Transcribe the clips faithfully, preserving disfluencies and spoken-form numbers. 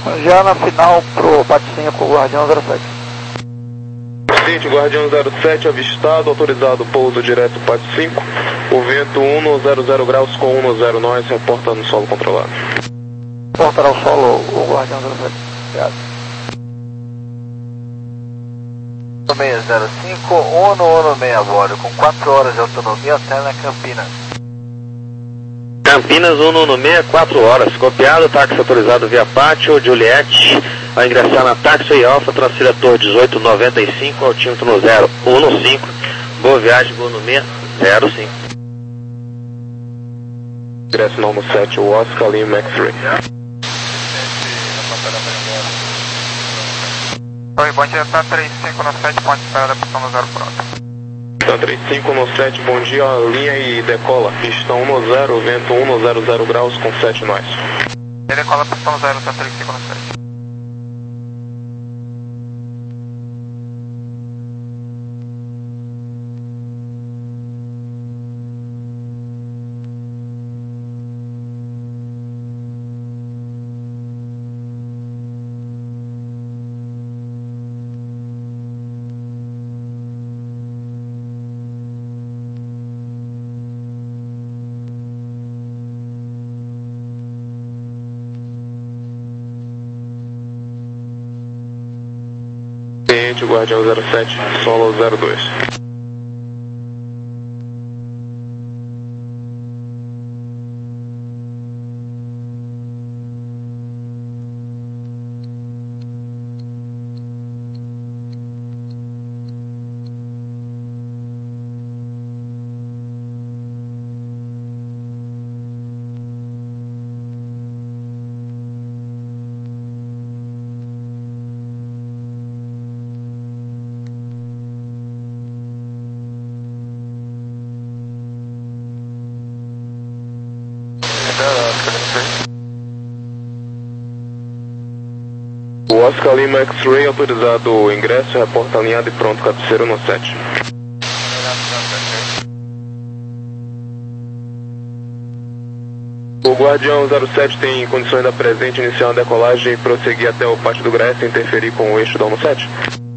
Já na final pro Pat cinco, Guardião zero sete. Sítio, Guardião zero sete avistado, autorizado pouso direto Pat cinco. O vento um no zero zero graus com um no zero nós, reporta no solo controlado. Reportará o solo, o Guardião zero sete. Obrigado. seis zero cinco, Uno Uno seis a bordo, com quatro horas de autonomia até na Campinas. Campinas Uno Uno seis, quatro horas, copiado, táxi autorizado via Pátio, Juliette, vai ingressar na Taxi Alfa, transfira Torre dezoito noventa e cinco, altímetro no zero um cinco, boa viagem, Uno seis zero cinco. Ingresso no sete, o Oscar Lima X-Ray. Oi, bom dia, tá três cinco no sete, ponte esperada, pistão no zero pronto. Tá três cinco no sete, bom dia, linha e decola, pistão um no zero, vento um no zero zero graus com sete nós. Ele decola pistão no zero, tá três cinco no sete. Cliente, Guardião zero sete, solo zero dois. O Oscar Lima X-Ray autorizado o ingresso, reporta alinhado e pronto, cabeceiro no sete. O Guardião zero sete tem condições da presente iniciar a decolagem e prosseguir até o Pátio do Graé sem interferir com o eixo da Uno sete.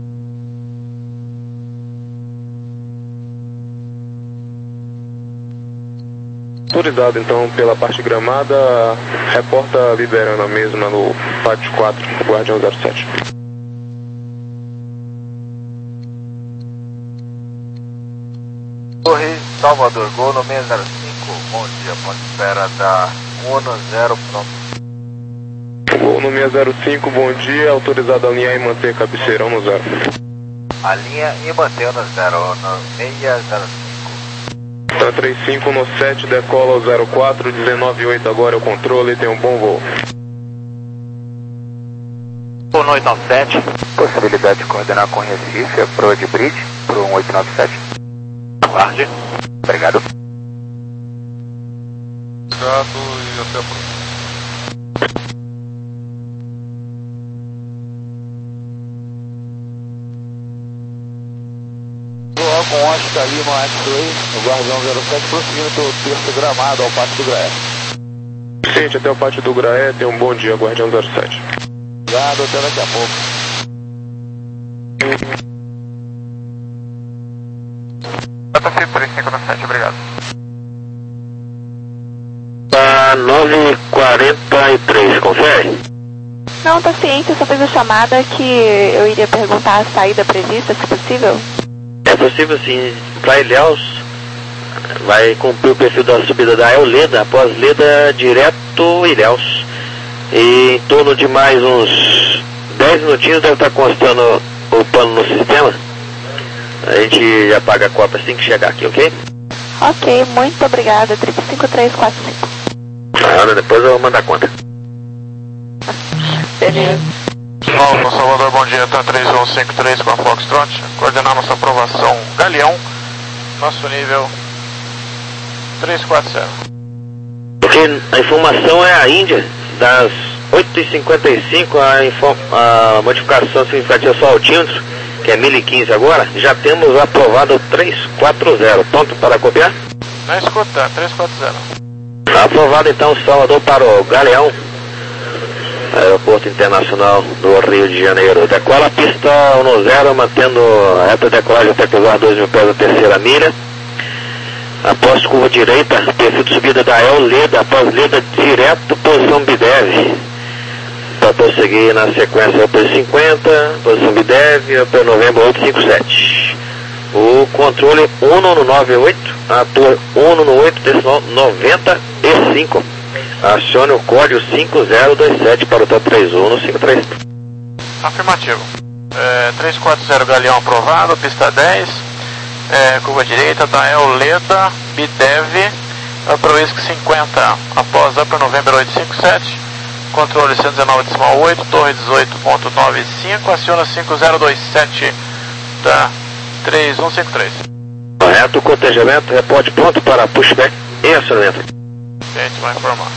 Autorizado então pela parte gramada, reporta liberando a mesma no Pátio quatro, Guardião zero sete. Torre Salvador, Gol no seis zero cinco, bom dia, ponte espera da Uno zero pronto. Gol no seis zero cinco, bom dia, autorizado a alinhar e manter cabeceirão no zero. Alinha e manter no zero, no seis zero cinco. Tá três cinco no sete, decola o zero quatro, dezenove oito agora é o controle, tem um bom voo. um oito nove sete. Possibilidade de coordenar com Recife, pro de Bridge, pro um oito nove sete. Guarde. Obrigado. Obrigado e até a próxima. Com Oscar Lima X-Ray, o Guardião zero sete, prosseguindo pelo terço gramado ao Pátio do Graé. Gente, até o Pátio do Graé, tem um bom dia, Guardião zero sete. Obrigado, até daqui a pouco. Nota F I três cinco no sete, obrigado. Tá nove e quarenta e três, confere? Não, tá ciente, eu só fiz a chamada que eu iria perguntar a saída prevista, se possível. É possível sim, para Ilhéus, vai cumprir o perfil da subida da Euleda, após Leda direto Ilhéus. E em torno de mais uns dez minutinhos deve estar constando o pano no sistema. A gente já paga a cópia assim que chegar aqui, ok? Ok, muito obrigada, três cinco três quatro cinco. Ah, depois eu vou mandar a conta. Beleza. Alfa Salvador, bom dia, tá três um cinco três com a Foxtrot, coordenar nossa aprovação Galeão, nosso nível três quatro zero. Porque a informação é a Índia, das oito e cinquenta e cinco, a, a modificação significativa só altímetro, que é mil e quinze agora, já temos aprovado o três quatro zero, pronto para copiar? Não escuta, três quatro zero. Aprovado então Salvador para o Galeão. Aeroporto Internacional do Rio de Janeiro. Decola a pista um zero, mantendo a reta de decolagem até cruzar dois mil pés da terceira milha. Após curva direita, perfil de subida da El Leda, após Leda direto, posição Bidev. Para prosseguir na sequência O P cinquenta, posição Bidev, O P Novembro oitocentos e cinquenta e sete. O controle um no nove oito, atua um no oito, decimal noventa e cinco. Acione o código cinco zero dois sete para o T três um no cinco três. Afirmativo. É, trezentos e quarenta Galeão aprovado, pista dez, é, curva direita da El Leda, Bidev, Upper Whisky cinquenta, após Upper November oitocentos e cinquenta e sete, controle cento e dezenove decimal oito, torre dezoito ponto noventa e cinco, aciona cinco zero dois sete da três um cinco três. Correto, cotejamento, reporte pronto para pushback e acionamento. A gente vai informar.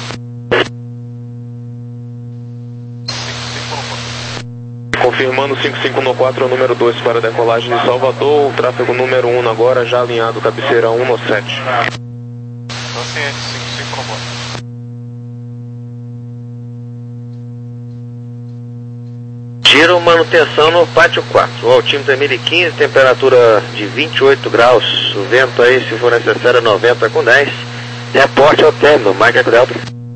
Confirmando cinco cinco no quatro, número dois para decolagem de Salvador, o tráfego número um agora já alinhado, cabeceira um no sete. Paciente cinco cinco no quatro. Giro manutenção no pátio quatro. O altímetro é mil e quinze, temperatura de vinte e oito graus. O vento aí, se for necessário, noventa com dez. Reporte ao término, Mike Delta.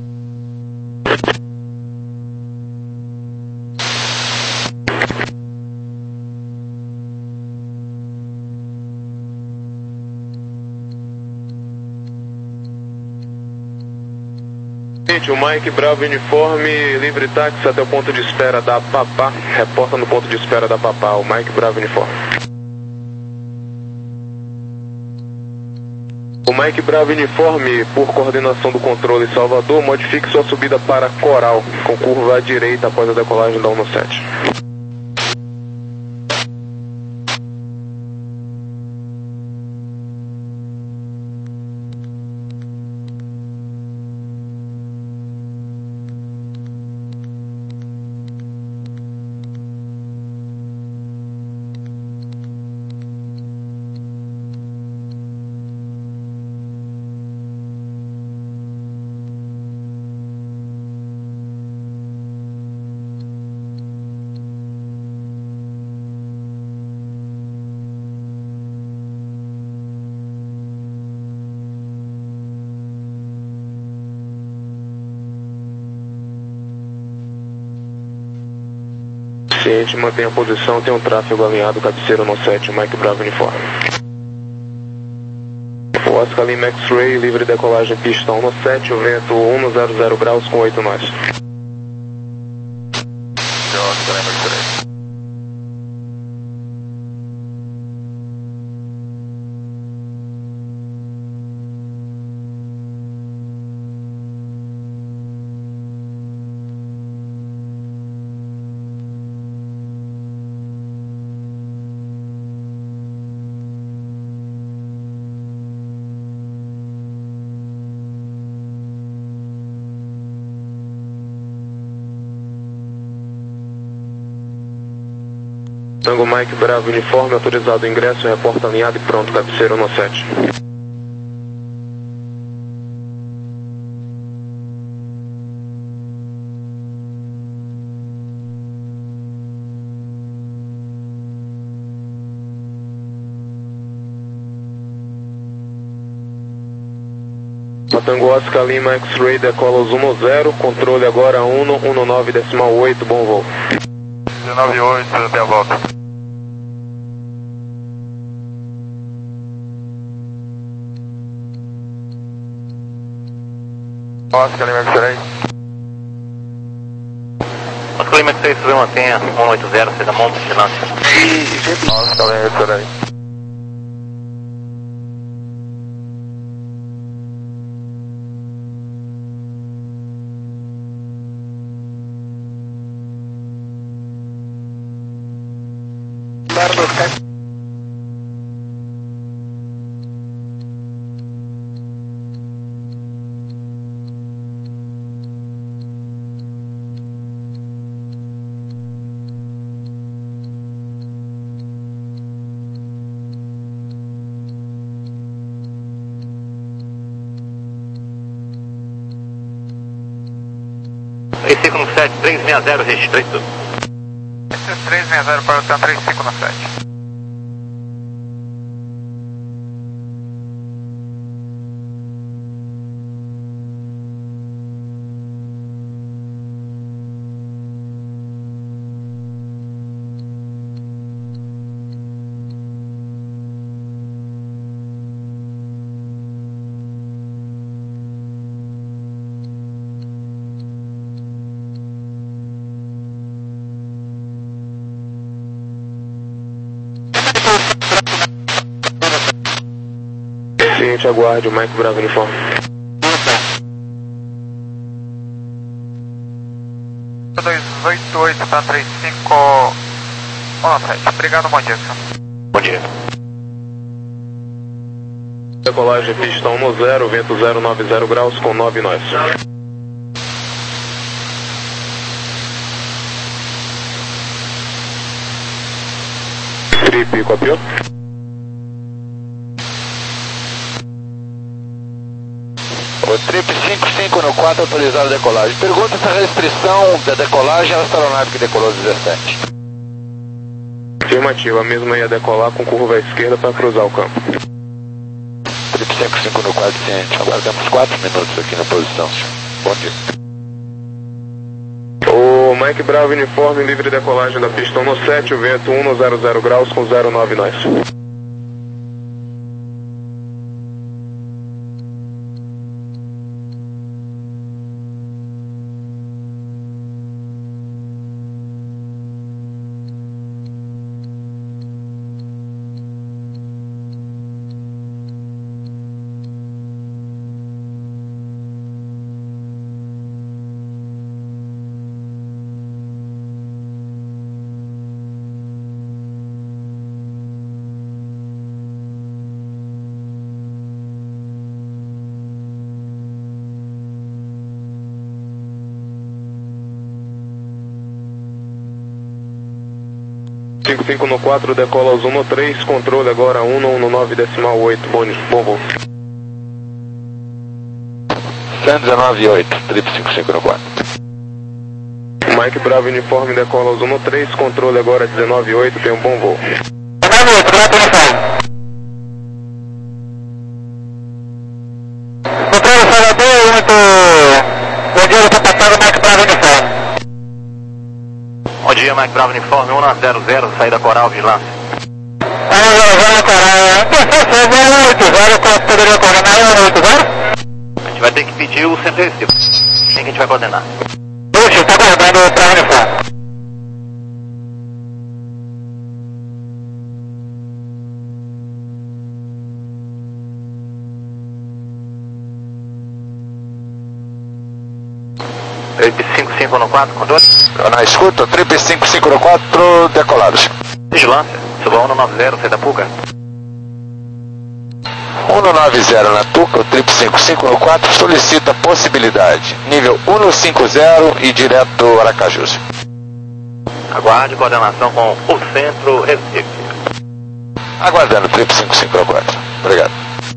O Mike Bravo Uniforme, livre táxi até o ponto de espera da Papá. Reporta no ponto de espera da Papá, o Mike Bravo Uniforme. O Mike Bravo Uniforme, por coordenação do controle Salvador, modifique sua subida para Coral, com curva à direita após a decolagem da um sete. Ciente, mantenha a posição, tem um tráfego alinhado, cabeceira no sete, Mike Bravo Uniforme. O Oscar Lima X-Ray, livre decolagem, pista um no sete, o vento um no zero zero graus com oito nós. Oscar Lima X-Ray. Tango Mike Bravo Uniforme, autorizado o ingresso, reporta alinhado e pronto, cabeceira no sete. Tango Oscar Lima X-Ray, decola os um no zero, controle agora um no um no nove decimal oito, bom voo. dezenove oito, até a volta. Oscar Lima X-Ray. Oscar Lima X-Ray, subiu mantenha um oito zero, seja mão de vigilância. Oscar Lima X-Ray. três cinco no sete, três seis zero restrito. três seis zero para o TAM três cinco no sete. Seguinte, aguarde o Mike Bravo uniforme. dois oito oito, tá três cinco um sete. Obrigado, bom dia, senhor. Bom dia. Decolagem pista um no zero, vento zero nove zero graus com nove nós. Trip, copiou? O Trip cinco cinco no quatro autorizado a decolagem. Pergunta se a restrição da decolagem é a astronáutica que decolou dezessete. Afirmativa, a mesma ia decolar com curva à esquerda para cruzar o campo. Trip cinco cinco no quatro ciente. Aguardamos quatro minutos aqui na posição, senhor. Bom dia. O Mike Bravo uniforme livre decolagem da pista um no sete, o vento um no zero zero graus com zero nove nós. cinco cinco no quatro, decola aos um no três, controle agora um no um no nove decimal oito, bom, bom voo. cento e dezenove oito, Trip cinco cinco no quatro. Mike Bravo uniforme decola aos um no três, controle agora dezenove oito, tem um bom voo. dezenove oito, obrigado, uniforme. Controle Salvador, muito... Bom dia, você passado Mike Bravo uniforme. Bom dia, Mike Bravo uniforme um na zero zero, saída Coral, vigilância. um zero zero Coral, perfeito, zero oito zero, quanto poderia coordenar um oito zero? A gente vai ter que pedir o centro recibo. Quem que a gente vai coordenar? Puxa, está guardando o Bravo uniforme. Trip cinco cinco no quatro, controle. Na escuta, Trip cinco cinco no quatro, decolados. Vigilância, suba um no nove zero, saída Puca. um no nove zero na Tuca, o Trip cinco cinco no quatro solicita possibilidade. Nível um no cinco zero e direto Aracajus. Aguarde coordenação com o centro Recife. Aguardando, Trip cinco cinco no quatro. Obrigado.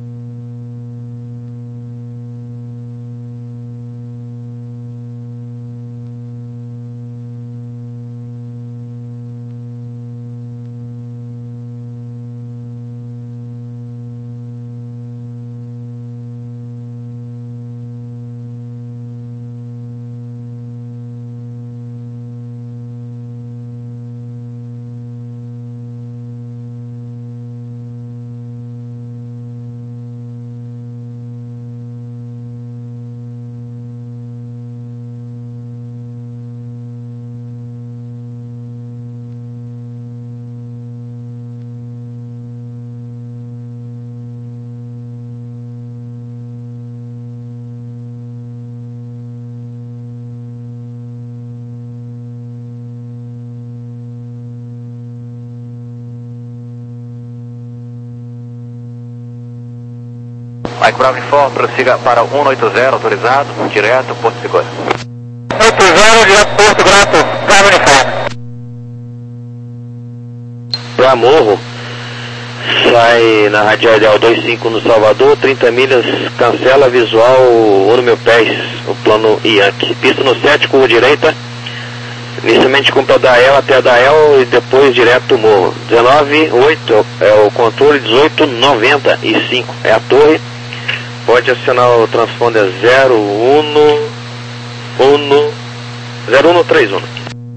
Mike Bravo informe, prossiga para um oito zero, autorizado, direto, Porto Seguro. oito zero, direto Porto Grato, Bravo uniforme. Pra Morro, Fly na radial dois cinco no Salvador, trinta milhas, cancela visual um no meu pés, o plano Yankee. Pista no sete, curva direita, inicialmente cumpre a Dael até a Dael e depois direto o morro. dezenove oito é o controle, dezoito noventa e cinco é a torre. Pode acionar o transponder zero um um zero um três um.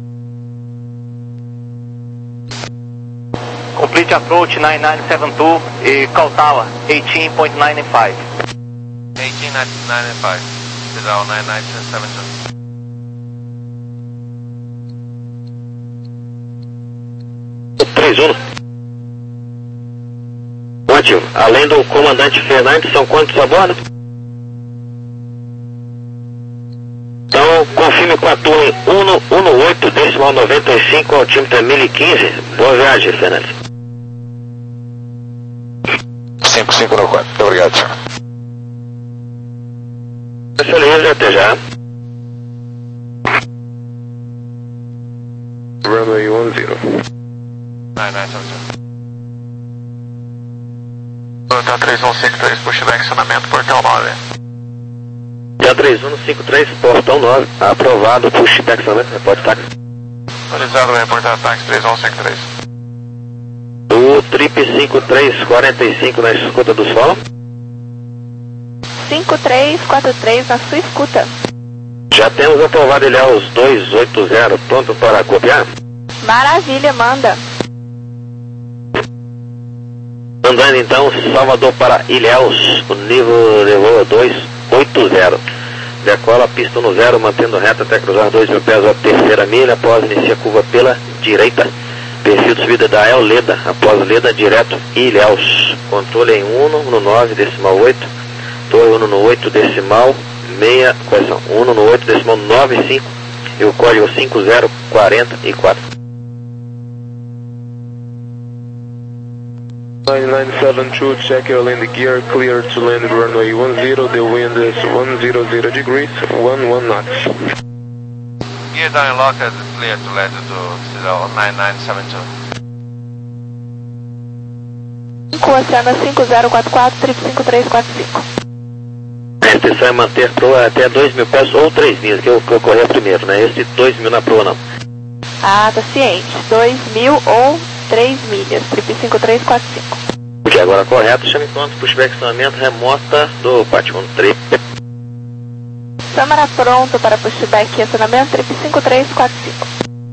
Complete approach nine nine seven two e call tower eighteen point nine five. eighteen point nine five, Cedral nine nine seven two. três um. Ativo. Além do comandante Fernandes, são quantos a bordo? Então, confirme com a torre um um oito, decimal noventa e cinco, altímetro mil e quinze. Boa viagem, Fernandes. cinco cinco no quatro, muito obrigado, senhor. Beleza, até já. Runway one zero. nine nine seven two. Tá três um cinco três, pushback, acionamento, portão nove. Já três um cinco três, portão nove, aprovado, pushback, acionamento, repórter táxi. Autorizado, reportar táxi três um cinco três. O trip cinco três quatro cinco na escuta do solo. cinco três quatro três na sua escuta. Já temos aprovado Ilhéus dois oito zero, pronto para copiar? Maravilha, manda. Andando então, Salvador para Ilhéus, o nível de voo dois oito zero. Decola a pista no zero, mantendo reta até cruzar dois mil pés a terceira milha, após iniciar a curva pela direita. Perfil de subida da El Leda, após Leda, direto Ilhéus. Controle em um no nove, decimal oito. Torre um no oito, decimal seis, correção, um no oito, decimal nove cinco. E o código cinco zero quatro quatro. nine nine seven two, check your land gear, clear to land runway one zero, the wind is one hundred degrees, one one knots. Gear down locked, clear to land to Cedral nine nine seven two. cinco Oceano cinco zero quatro quatro, trip cinco três quatro cinco. A restrição é manter proa até dois mil pés ou três milhas, que eu, que eu corri primeiro, né? Esse dois mil na proa não. Ah, tá ciente. dois mil ou três milhas, trip cinco três quatro cinco. O que é agora correto, chame enquanto pushback acionamento remota do Patron Trip. Câmara pronta para pushback e acionamento, trip cinco três quatro cinco.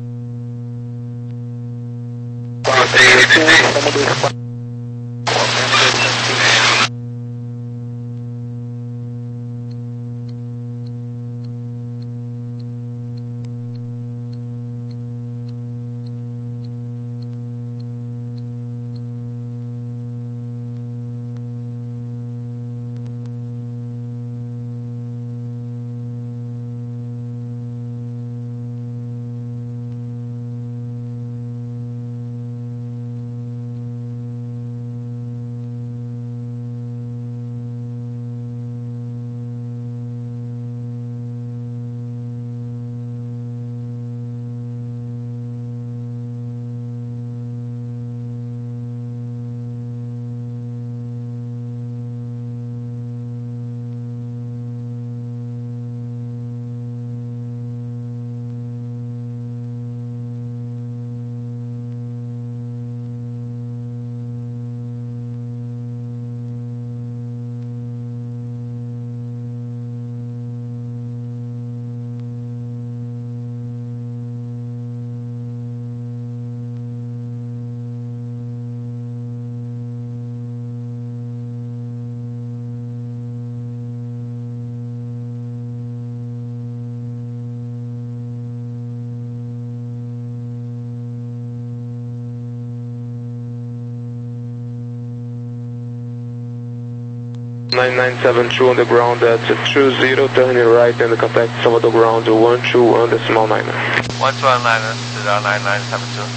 nine nine seven two on the ground at two zero, turning right and contact Salvador ground one two on decimal nine. one two one nine, Cedral nine nine seven two.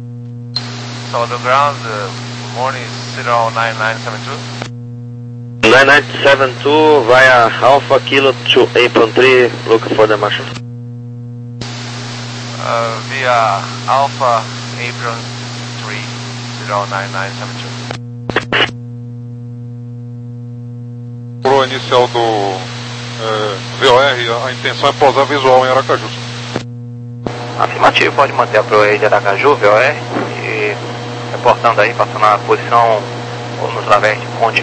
Salvador ground, uh, morning Cedral nine nine seven two. nine nine seven two via Alpha Kilo to Apron three, looking for the marshal. Uh, via Alpha Apron three, zero nine nine seven two. Pro inicial do é, V O R, a intenção é pousar visual em Aracaju. Afirmativo, pode manter a Pro aí de Aracaju, V O R, e reportando aí, passando a posição ou no través de Conde.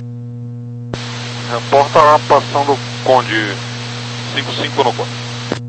Reporta a passão do Conde cinco cinco no quatro.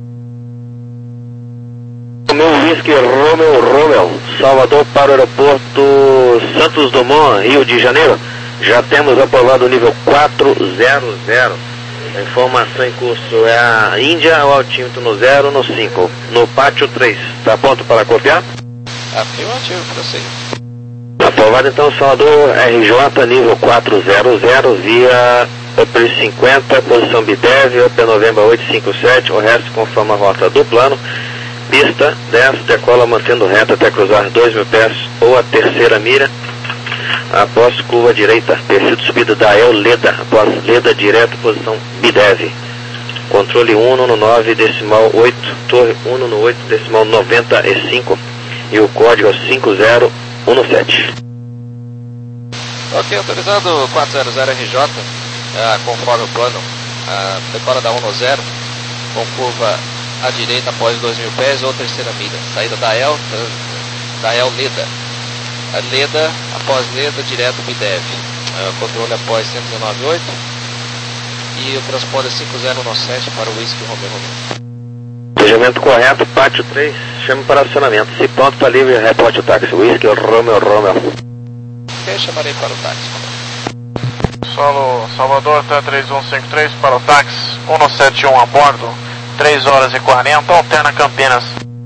Meu Whisky Romeo Romeo, Salvador para o aeroporto Santos Dumont, Rio de Janeiro. Já temos aprovado o nível quatrocentos. A informação em curso é a Índia, o altímetro no zero, no cinco. No pátio três. Está pronto para copiar? Afirmativo, prossiga. Aprovado então, Salvador R J, nível quatrocentos, via Upper cinquenta, posição B D E V, Upper November oitocentos e cinquenta e sete, o resto conforme a rota do plano. Pista dez, decola mantendo reta até cruzar dois mil pés ou a terceira mira. Após curva direita, perfil de subida da El Leda, após Leda direto, posição B D E V. Controle um no nove, decimal oito, torre um no oito, decimal noventa e cinco e o código é cinco zero um sete. Ok, autorizado quatrocentos R J, ah, conforme o plano, ah, decola da um no zero, com curva à direita após dois mil pés ou terceira milha. Saída da El, da El Leda. A Leda, após Leda, direto B D E V. Uh, controle após cento e nove ponto oito. E o transponder cinco zero um sete para o Whisky Romeo Romeo. Despejamento correto, pátio três, chame para acionamento. Se pronto para livre, reporte o táxi. Whisky Romeo Romeo. Ok, chamarei para o táxi. Solo Salvador T três um cinco três para o táxi um sete um a bordo. três horas e quarenta, alterna Campinas.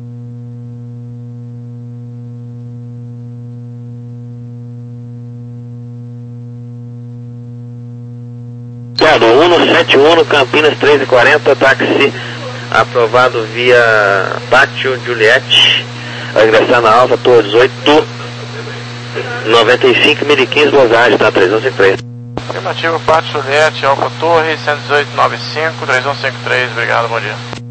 um sete um, Campinas três e quarenta, táxi aprovado via Pátio Juliette, vai ingressar na Alfa, Torre dezoito, noventa e cinco, mil e quinze, dosagem, tá, três um cinco três. Afirmativo, Pátio Juliette, Alfa Torre, cento e dezoito, noventa e cinco, três um cinco três, obrigado, bom dia.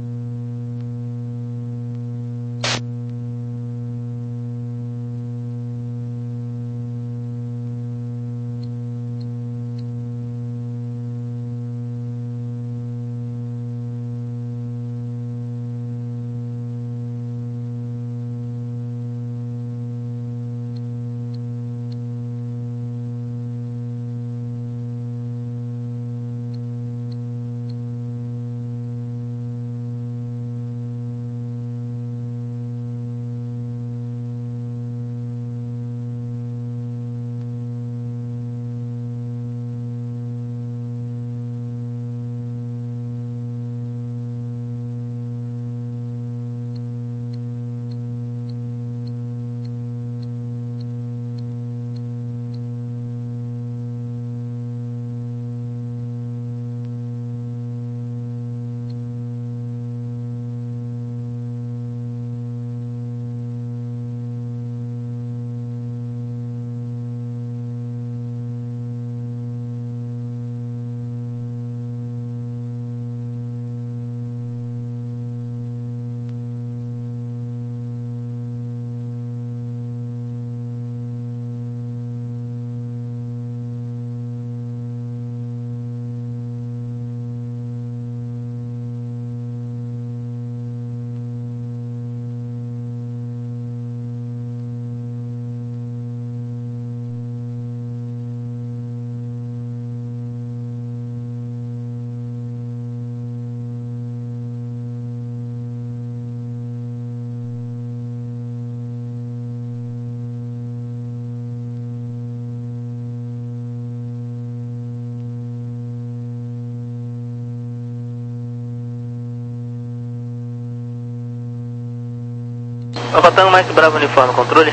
Nova Tango mais Bravo Uniforme, controle.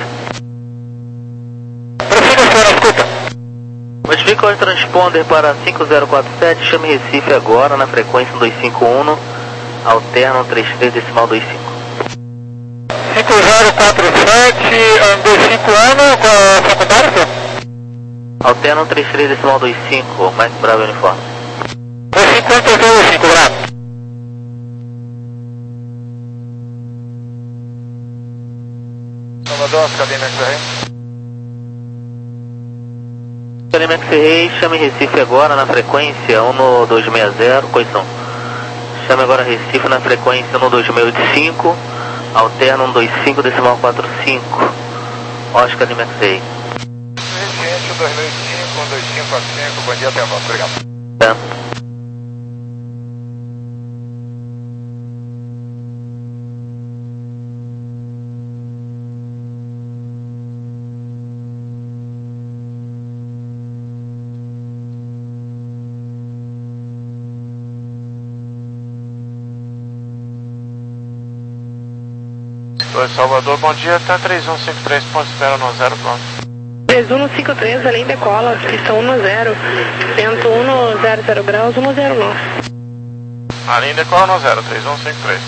Prossiga, senhora, escuta. Modifica o transponder para cinco zero quatro sete, chame Recife agora na frequência dois cinco um, alterna três três decimal vinte e cinco. cinco zero quatro sete, dois cinco um, qual é a secundária, senhor? Alterna um três três decimal dois cinco, Mike Bravo uniforme. dois cinco, dois cinco, Bravo. Salvador, Academia X-Ray. Academia X-Ray, chame Recife agora na frequência um dois seis zero, coição. Chame agora Recife na frequência um dois seis oito cinco, alterna um dois cinco decimal quatro cinco, Oscar Academia X-Ray. Regente, um dois mil e cinco, um dois cinco quatro cinco, bom dia, até a volta, obrigado. É. Oi, Salvador, bom dia, tá três um cinco três ponto zero um zero, pronto. três um cinco três, além decola, pista um zero, vento um zero zero graus, um zero nove. Além decola um zero, três um cinco três.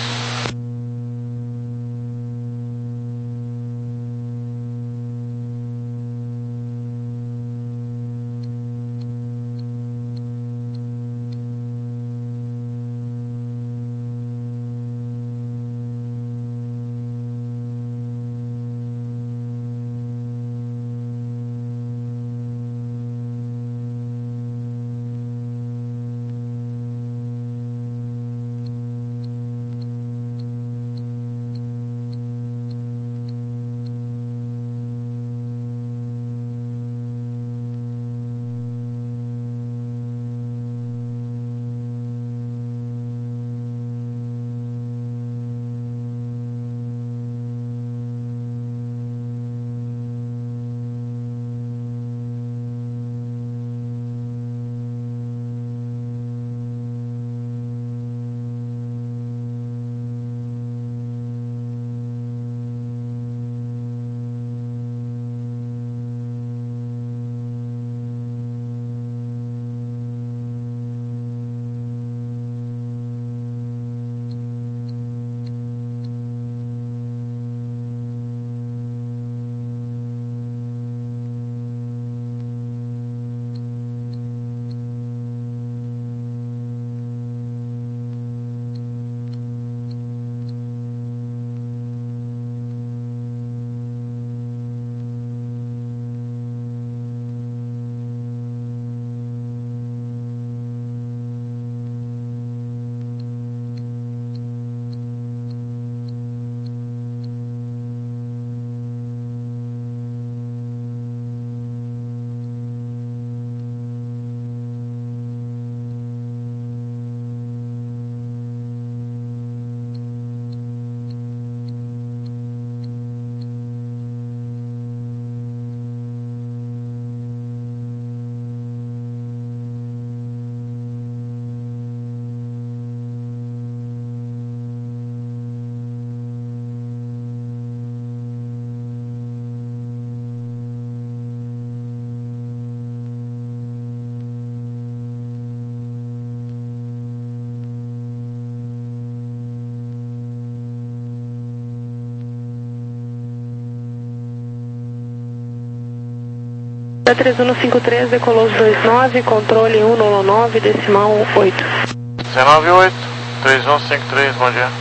três um cinco três, decolou dois nove, controle um nove nove, decimal oito. dezenove oito, três um cinco três, bom dia.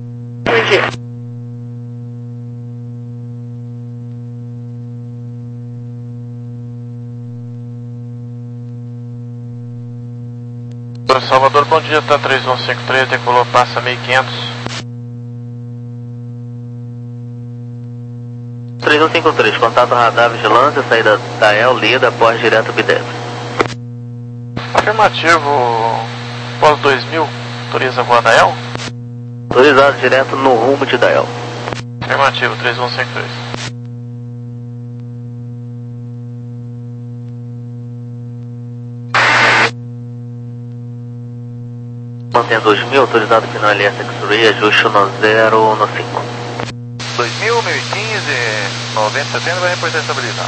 Bom dia. Oi, Salvador, bom dia, tá três um cinco três, decolou, passa mil e quinhentos. três um cinco três, contato radar vigilância, saída da E L, lida, após direto B D F. Afirmativo, pós dois mil, autoriza a voar da E L? Autorizado direto no rumo de Dael. Afirmativo, três um cinco três. Mantém dois mil, autorizado final L S X-Ray, ajuste no zero no cinco. dois mil, mil e quinze, noventa, setenta, vai reportar estabilizado.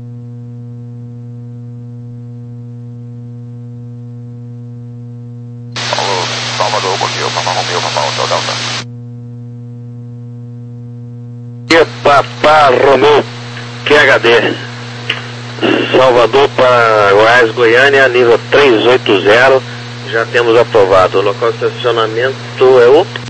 Alô, Salvador, bom dia, Papa Romeu, Papa Hotel Delta. Que Papa Romeu, Q H D, Salvador para Goiás, Goiânia, nível trezentos e oitenta, já temos aprovado. O local de estacionamento é o